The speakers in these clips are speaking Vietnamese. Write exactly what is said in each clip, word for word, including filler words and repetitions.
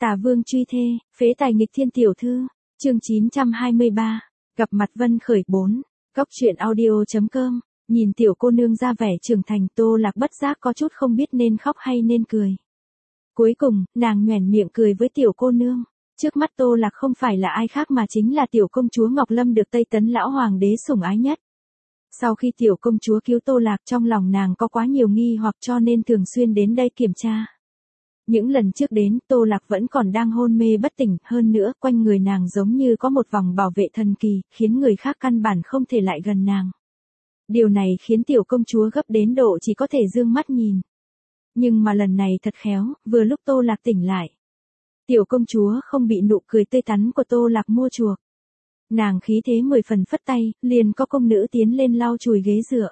Tả Vương truy thê, phế tài nghịch thiên tiểu thư, chương chín trăm hai mươi ba, gặp mặt Vân Khởi bốn, góc truyện audio.com, nhìn tiểu cô nương ra vẻ trưởng thành Tô Lạc bất giác có chút không biết nên khóc hay nên cười. Cuối cùng, nàng nhoẻn miệng cười với tiểu cô nương, trước mắt Tô Lạc không phải là ai khác mà chính là tiểu công chúa Ngọc Lâm được Tây Tấn lão hoàng đế sủng ái nhất. Sau khi tiểu công chúa cứu Tô Lạc trong lòng nàng có quá nhiều nghi hoặc cho nên thường xuyên đến đây kiểm tra. Những lần trước đến Tô Lạc vẫn còn đang hôn mê bất tỉnh, hơn nữa quanh người nàng giống như có một vòng bảo vệ thần kỳ, khiến người khác căn bản không thể lại gần nàng. Điều này khiến tiểu công chúa gấp đến độ chỉ có thể dương mắt nhìn. Nhưng mà lần này thật khéo, vừa lúc Tô Lạc tỉnh lại. Tiểu công chúa không bị nụ cười tươi tắn của Tô Lạc mua chuộc. Nàng khí thế mười phần phất tay, liền có công nữ tiến lên lau chùi ghế dựa.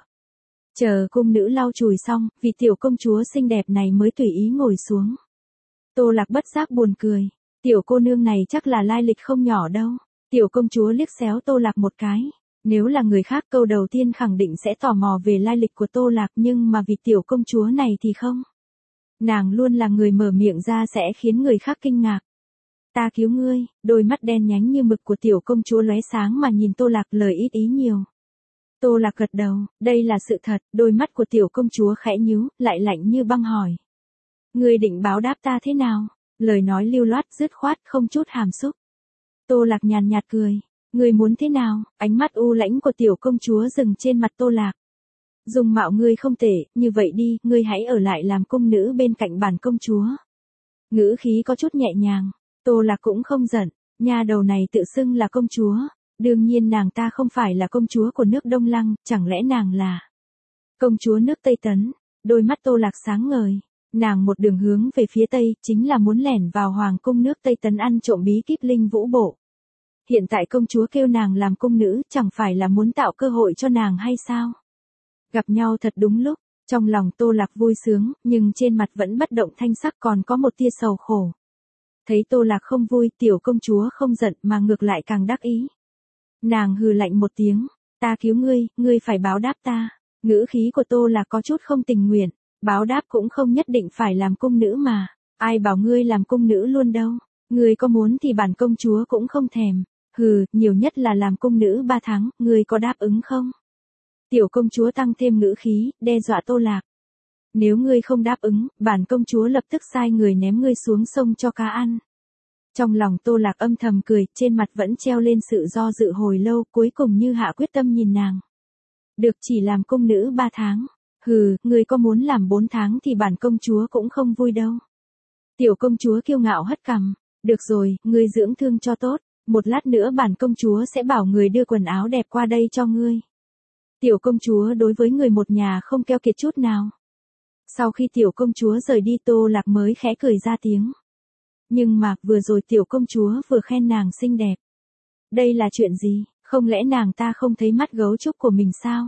Chờ cung nữ lau chùi xong, vị tiểu công chúa xinh đẹp này mới tùy ý ngồi xuống. Tô Lạc bất giác buồn cười, tiểu cô nương này chắc là lai lịch không nhỏ đâu. Tiểu công chúa liếc xéo Tô Lạc một cái. Nếu là người khác câu đầu tiên khẳng định sẽ tò mò về lai lịch của Tô Lạc, nhưng mà vị tiểu công chúa này thì không. Nàng luôn là người mở miệng ra sẽ khiến người khác kinh ngạc. Ta cứu ngươi, đôi mắt đen nhánh như mực của tiểu công chúa lóe sáng mà nhìn Tô Lạc, lời ít ý nhiều. Tô Lạc gật đầu, đây là sự thật, đôi mắt của tiểu công chúa khẽ nhíu, lại lạnh như băng hỏi. Ngươi định báo đáp ta thế nào? Lời nói lưu loát dứt khoát không chút hàm xúc. Tô Lạc nhàn nhạt cười, ngươi muốn thế nào? Ánh mắt u lãnh của tiểu công chúa dừng trên mặt Tô Lạc. Dung mạo ngươi không tệ, như vậy đi, ngươi hãy ở lại làm cung nữ bên cạnh bản công chúa. Ngữ khí có chút nhẹ nhàng, Tô Lạc cũng không giận, nha đầu này tự xưng là công chúa. Đương nhiên nàng ta không phải là công chúa của nước Đông Lăng, chẳng lẽ nàng là công chúa nước Tây Tấn? Đôi mắt Tô Lạc sáng ngời, nàng một đường hướng về phía Tây, chính là muốn lẻn vào hoàng cung nước Tây Tấn ăn trộm bí kíp linh vũ bộ. Hiện tại công chúa kêu nàng làm cung nữ, chẳng phải là muốn tạo cơ hội cho nàng hay sao? Gặp nhau thật đúng lúc, trong lòng Tô Lạc vui sướng, nhưng trên mặt vẫn bất động thanh sắc, còn có một tia sầu khổ. Thấy Tô Lạc không vui, tiểu công chúa không giận mà ngược lại càng đắc ý. Nàng hừ lạnh một tiếng, ta cứu ngươi, ngươi phải báo đáp ta. Ngữ khí của Tô Lạc có chút không tình nguyện, báo đáp cũng không nhất định phải làm cung nữ mà, ai bảo ngươi làm cung nữ luôn đâu, ngươi có muốn thì bản công chúa cũng không thèm, hừ, nhiều nhất là làm cung nữ ba tháng, ngươi có đáp ứng không? Tiểu công chúa tăng thêm ngữ khí, đe dọa Tô Lạc. Nếu ngươi không đáp ứng, bản công chúa lập tức sai người ném ngươi xuống sông cho cá ăn. Trong lòng Tô Lạc âm thầm cười, trên mặt vẫn treo lên sự do dự hồi lâu, cuối cùng như hạ quyết tâm nhìn nàng. Được, chỉ làm cung nữ ba tháng. Hừ, ngươi có muốn làm bốn tháng thì bản công chúa cũng không vui đâu. Tiểu công chúa kiêu ngạo hất cằm. Được rồi, ngươi dưỡng thương cho tốt, một lát nữa bản công chúa sẽ bảo người đưa quần áo đẹp qua đây cho ngươi. Tiểu công chúa đối với người một nhà không keo kiệt chút nào. Sau khi tiểu công chúa rời đi Tô Lạc mới khẽ cười ra tiếng. Nhưng mà, vừa rồi tiểu công chúa vừa khen nàng xinh đẹp. Đây là chuyện gì, không lẽ nàng ta không thấy mắt gấu trúc của mình sao?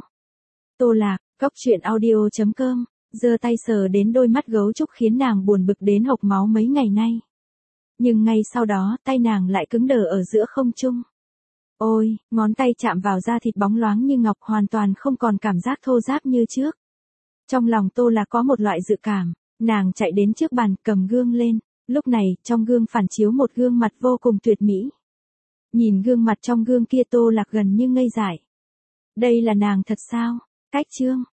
Tô Lạc, góc truyện audio.com, giơ tay sờ đến đôi mắt gấu trúc khiến nàng buồn bực đến hộc máu mấy ngày nay. Nhưng ngay sau đó, tay nàng lại cứng đờ ở giữa không trung. Ôi, ngón tay chạm vào da thịt bóng loáng như ngọc, hoàn toàn không còn cảm giác thô ráp như trước. Trong lòng Tô Lạc có một loại dự cảm, nàng chạy đến trước bàn, cầm gương lên. Lúc này, trong gương phản chiếu một gương mặt vô cùng tuyệt mỹ. Nhìn gương mặt trong gương kia Tô Lạc gần như ngây dại. Đây là nàng thật sao? Cách chương,